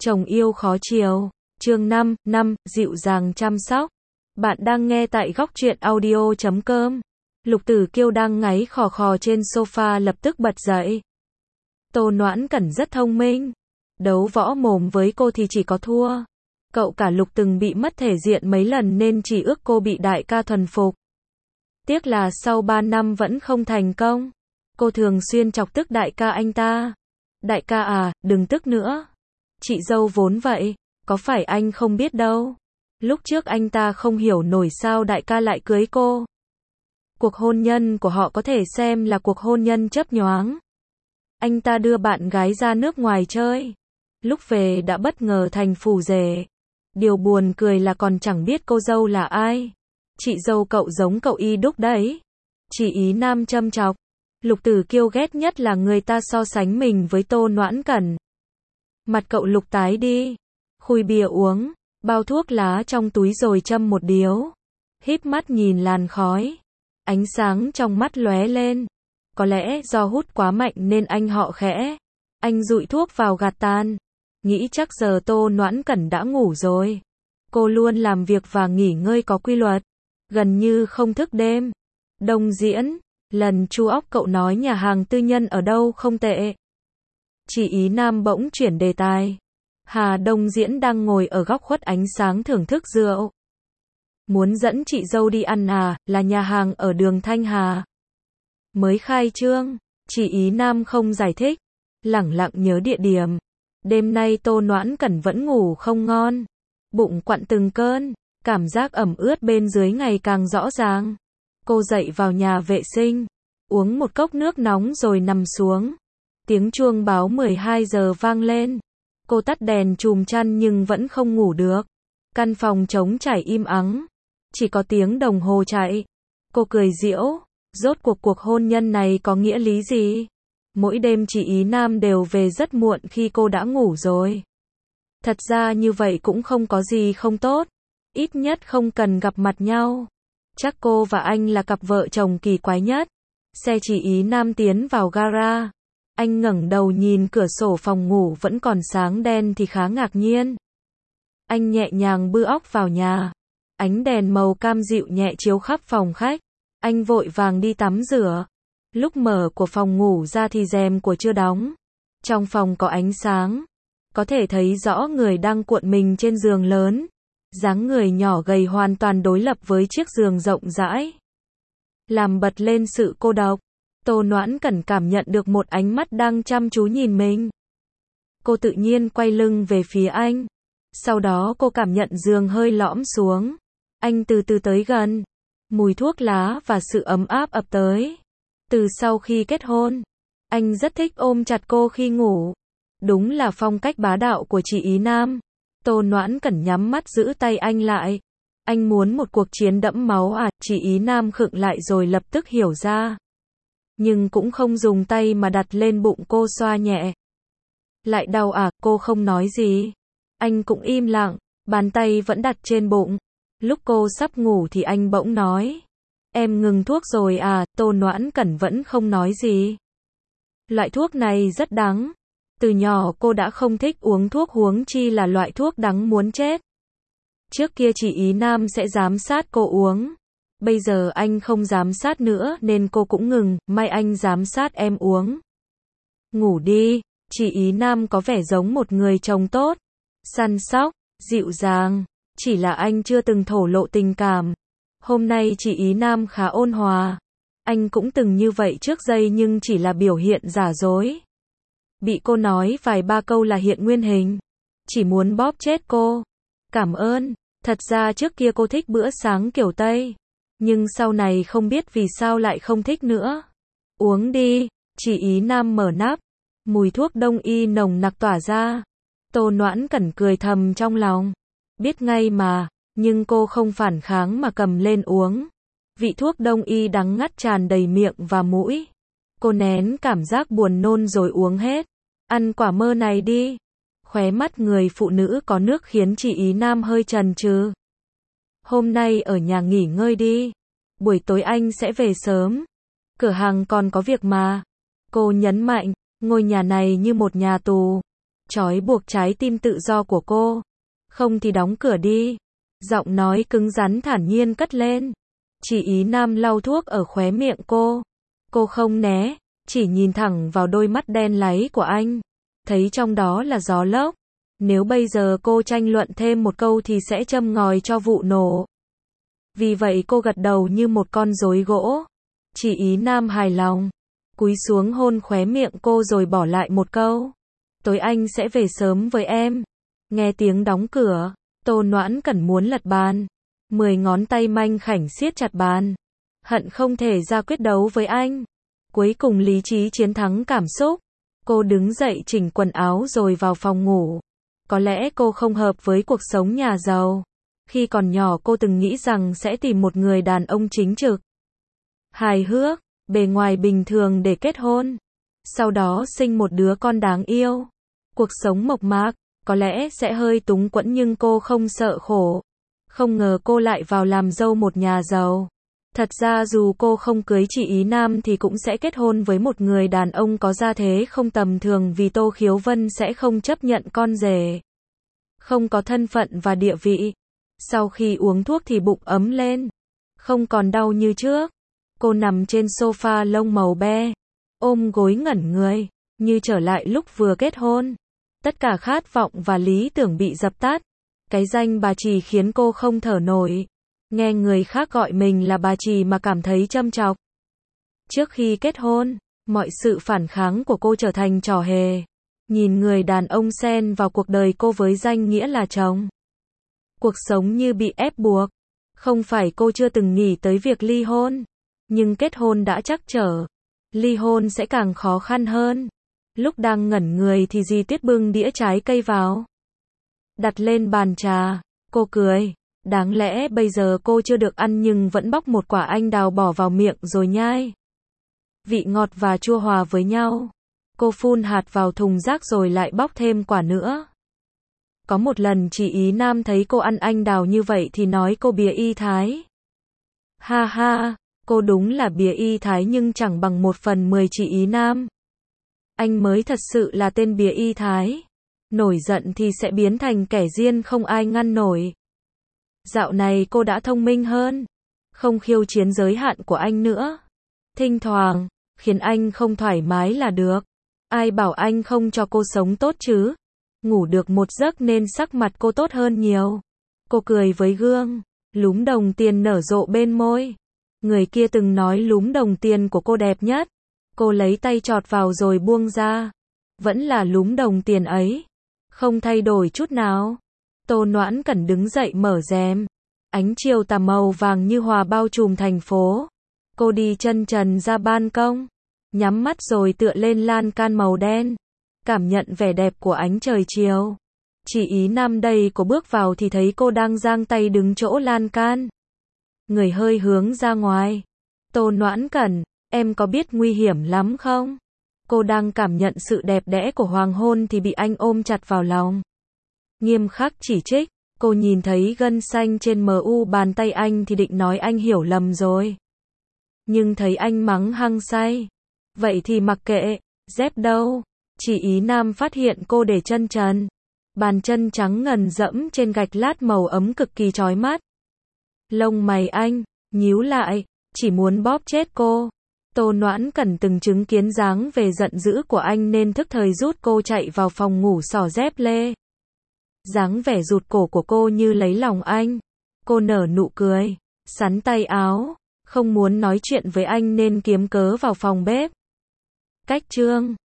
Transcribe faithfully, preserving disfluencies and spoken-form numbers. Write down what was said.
Chồng yêu khó chiều. Chương năm, năm, dịu dàng chăm sóc. Bạn đang nghe tại góc truyện audio chấm com. Lục Tử Kiêu đang ngáy khò khò trên sofa lập tức bật dậy. Tô Noãn Cẩn rất thông minh. Đấu võ mồm với cô thì chỉ có thua. Cậu cả Lục từng bị mất thể diện mấy lần nên chỉ ước cô bị đại ca thuần phục. Tiếc là sau ba năm vẫn không thành công. Cô thường xuyên chọc tức đại ca anh ta. Đại ca à, đừng tức nữa. Chị dâu vốn vậy, có phải anh không biết đâu. Lúc trước anh ta không hiểu nổi sao đại ca lại cưới cô. Cuộc hôn nhân của họ có thể xem là cuộc hôn nhân chớp nhoáng. Anh ta đưa bạn gái ra nước ngoài chơi. Lúc về đã bất ngờ thành phù rể. Điều buồn cười là còn chẳng biết cô dâu là ai. Chị dâu cậu giống cậu y đúc đấy. Chị Ý Nam châm chọc. Lục Tử Kiêu ghét nhất là người ta so sánh mình với Tô Noãn Cẩn. Mặt cậu Lục tái đi. Khui bia uống, bao thuốc lá trong túi rồi châm một điếu. Híp mắt nhìn làn khói. Ánh sáng trong mắt lóe lên. Có lẽ do hút quá mạnh nên anh họ khẽ. Anh dụi thuốc vào gạt tàn. Nghĩ chắc giờ Tô Noãn Cẩn đã ngủ rồi. Cô luôn làm việc và nghỉ ngơi có quy luật. Gần như không thức đêm. Đông diễn, lần chu óc cậu nói nhà hàng tư nhân ở đâu không tệ. Chị Ý Nam bỗng chuyển đề tài. Hà Đông Diễn đang ngồi ở góc khuất ánh sáng thưởng thức rượu. Muốn dẫn chị dâu đi ăn à, là nhà hàng ở đường Thanh Hà. Mới khai trương, chị Ý Nam không giải thích. Lẳng lặng nhớ địa điểm. Đêm nay Tô Noãn Cẩn vẫn ngủ không ngon. Bụng quặn từng cơn, cảm giác ẩm ướt bên dưới ngày càng rõ ràng. Cô dậy vào nhà vệ sinh, uống một cốc nước nóng rồi nằm xuống. Tiếng chuông báo mười hai giờ vang lên. Cô tắt đèn chùm chăn nhưng vẫn không ngủ được. Căn phòng trống trải im ắng. Chỉ có tiếng đồng hồ chạy. Cô cười giễu. Rốt cuộc cuộc hôn nhân này có nghĩa lý gì? Mỗi đêm chị Ý Nam đều về rất muộn khi cô đã ngủ rồi. Thật ra như vậy cũng không có gì không tốt. Ít nhất không cần gặp mặt nhau. Chắc cô và anh là cặp vợ chồng kỳ quái nhất. Xe chị Ý Nam tiến vào gara. Anh ngẩng đầu nhìn cửa sổ phòng ngủ vẫn còn sáng đen thì khá ngạc nhiên. Anh nhẹ nhàng bưa óc vào nhà. Ánh đèn màu cam dịu nhẹ chiếu khắp phòng khách. Anh vội vàng đi tắm rửa. Lúc mở của phòng ngủ ra thì rèm của chưa đóng. Trong phòng có ánh sáng. Có thể thấy rõ người đang cuộn mình trên giường lớn. Dáng người nhỏ gầy hoàn toàn đối lập với chiếc giường rộng rãi. Làm bật lên sự cô độc. Tô Noãn Cẩn cảm nhận được một ánh mắt đang chăm chú nhìn mình. Cô tự nhiên quay lưng về phía anh. Sau đó cô cảm nhận giường hơi lõm xuống. Anh từ từ tới gần. Mùi thuốc lá và sự ấm áp ập tới. Từ sau khi kết hôn, anh rất thích ôm chặt cô khi ngủ. Đúng là phong cách bá đạo của chị Ý Nam. Tô Noãn Cẩn nhắm mắt giữ tay anh lại. Anh muốn một cuộc chiến đẫm máu à? Chị Ý Nam khựng lại rồi lập tức hiểu ra. Nhưng cũng không dùng tay mà đặt lên bụng cô xoa nhẹ. Lại đau à? Cô không nói gì. Anh cũng im lặng, bàn tay vẫn đặt trên bụng. Lúc cô sắp ngủ thì anh bỗng nói. Em ngừng thuốc rồi à? Tô Noãn Cẩn vẫn không nói gì. Loại thuốc này rất đắng. Từ nhỏ cô đã không thích uống thuốc huống chi là loại thuốc đắng muốn chết. Trước kia chị Ý Nam sẽ giám sát cô uống. Bây giờ anh không giám sát nữa nên cô cũng ngừng, may anh giám sát em uống. Ngủ đi, chị Ý Nam có vẻ giống một người chồng tốt. Săn sóc, dịu dàng. Chỉ là anh chưa từng thổ lộ tình cảm. Hôm nay chị Ý Nam khá ôn hòa. Anh cũng từng như vậy trước đây nhưng chỉ là biểu hiện giả dối. Bị cô nói vài ba câu là hiện nguyên hình. Chỉ muốn bóp chết cô. Cảm ơn. Thật ra trước kia cô thích bữa sáng kiểu Tây. Nhưng sau này không biết vì sao lại không thích nữa. Uống đi. Chị Ý Nam mở nắp. Mùi thuốc đông y nồng nặc tỏa ra. Tô Noãn Cẩn cười thầm trong lòng. Biết ngay mà. Nhưng cô không phản kháng mà cầm lên uống. Vị thuốc đông y đắng ngắt tràn đầy miệng và mũi. Cô nén cảm giác buồn nôn rồi uống hết. Ăn quả mơ này đi. Khóe mắt người phụ nữ có nước khiến chị Ý Nam hơi chần chừ. Hôm nay ở nhà nghỉ ngơi đi. Buổi tối anh sẽ về sớm. Cửa hàng còn có việc mà. Cô nhấn mạnh, ngôi nhà này như một nhà tù. trói buộc trái tim tự do của cô. Không thì đóng cửa đi. Giọng nói cứng rắn thản nhiên cất lên. Chỉ Ý Nam lau thuốc ở khóe miệng cô. Cô không né, chỉ nhìn thẳng vào đôi mắt đen láy của anh. Thấy trong đó là gió lốc. Nếu bây giờ cô tranh luận thêm một câu thì sẽ châm ngòi cho vụ nổ. Vì vậy cô gật đầu như một con rối gỗ. Chỉ Ý Nam hài lòng. Cúi xuống hôn khóe miệng cô rồi bỏ lại một câu. Tối anh sẽ về sớm với em. Nghe tiếng đóng cửa, Tô Noãn Cẩn muốn lật bàn. Mười ngón tay manh khảnh siết chặt bàn. Hận không thể ra quyết đấu với anh. Cuối cùng lý trí chiến thắng cảm xúc. Cô đứng dậy chỉnh quần áo rồi vào phòng ngủ. Có lẽ cô không hợp với cuộc sống nhà giàu. Khi còn nhỏ cô từng nghĩ rằng sẽ tìm một người đàn ông chính trực, hài hước, bề ngoài bình thường để kết hôn. Sau đó sinh một đứa con đáng yêu. Cuộc sống mộc mạc, có lẽ sẽ hơi túng quẫn nhưng cô không sợ khổ. Không ngờ cô lại vào làm dâu một nhà giàu. Thật ra dù cô không cưới chị Ý Nam thì cũng sẽ kết hôn với một người đàn ông có gia thế không tầm thường vì Tô Khiếu Vân sẽ không chấp nhận con rể. Không có thân phận và địa vị. Sau khi uống thuốc thì bụng ấm lên. Không còn đau như trước. Cô nằm trên sofa lông màu be. Ôm gối ngẩn người. Như trở lại lúc vừa kết hôn. Tất cả khát vọng và lý tưởng bị dập tắt. Cái danh bà Trì khiến cô không thở nổi. Nghe người khác gọi mình là bà Trì mà cảm thấy châm chọc. Trước khi kết hôn, mọi sự phản kháng của cô trở thành trò hề. Nhìn người đàn ông xen vào cuộc đời cô với danh nghĩa là chồng. Cuộc sống như bị ép buộc. Không phải cô chưa từng nghĩ tới việc ly hôn. Nhưng kết hôn đã chắc trở. Ly hôn sẽ càng khó khăn hơn. Lúc đang ngẩn người thì Di Tuyết bưng đĩa trái cây vào. Đặt lên bàn trà. Cô cười. Đáng lẽ bây giờ cô chưa được ăn nhưng vẫn bóc một quả anh đào bỏ vào miệng rồi nhai. Vị ngọt và chua hòa với nhau. Cô phun hạt vào thùng rác rồi lại bóc thêm quả nữa. Có một lần chị Ý Nam thấy cô ăn anh đào như vậy thì nói cô bía y thái. Ha ha, cô đúng là bía y thái nhưng chẳng bằng một phần mười chị Ý Nam. Anh mới thật sự là tên bía y thái. Nổi giận thì sẽ biến thành kẻ điên không ai ngăn nổi. Dạo này cô đã thông minh hơn. Không khiêu chiến giới hạn của anh nữa. Thỉnh thoảng, khiến anh không thoải mái là được. Ai bảo anh không cho cô sống tốt chứ? Ngủ được một giấc nên sắc mặt cô tốt hơn nhiều. Cô cười với gương. Lúm đồng tiền nở rộ bên môi. Người kia từng nói lúm đồng tiền của cô đẹp nhất. Cô lấy tay chọt vào rồi buông ra. Vẫn là lúm đồng tiền ấy. Không thay đổi chút nào. Tô Noãn Cẩn đứng dậy mở rèm. Ánh chiều tà màu vàng như hòa bao trùm thành phố. Cô đi chân trần ra ban công. Nhắm mắt rồi tựa lên lan can màu đen. Cảm nhận vẻ đẹp của ánh trời chiều. Chỉ Ý Nam đây cô bước vào thì thấy cô đang giang tay đứng chỗ lan can. Người hơi hướng ra ngoài. Tô Noãn Cẩn, em có biết nguy hiểm lắm không? Cô đang cảm nhận sự đẹp đẽ của hoàng hôn thì bị anh ôm chặt vào lòng. Nghiêm khắc chỉ trích. Cô nhìn thấy gân xanh trên mu bàn tay anh thì định nói anh hiểu lầm rồi. Nhưng thấy anh mắng hăng say. Vậy thì mặc kệ, dép đâu? Chỉ Ý Nam phát hiện cô để chân trần. Bàn chân trắng ngần dẫm trên gạch lát màu ấm cực kỳ chói mắt. Lông mày anh nhíu lại, chỉ muốn bóp chết cô. Tô Noãn Cẩn từng chứng kiến dáng về giận dữ của anh nên thức thời rút cô chạy vào phòng ngủ xỏ dép lê. Dáng vẻ rụt cổ của cô như lấy lòng anh. Cô nở nụ cười, xắn tay áo, không muốn nói chuyện với anh nên kiếm cớ vào phòng bếp. Cách trương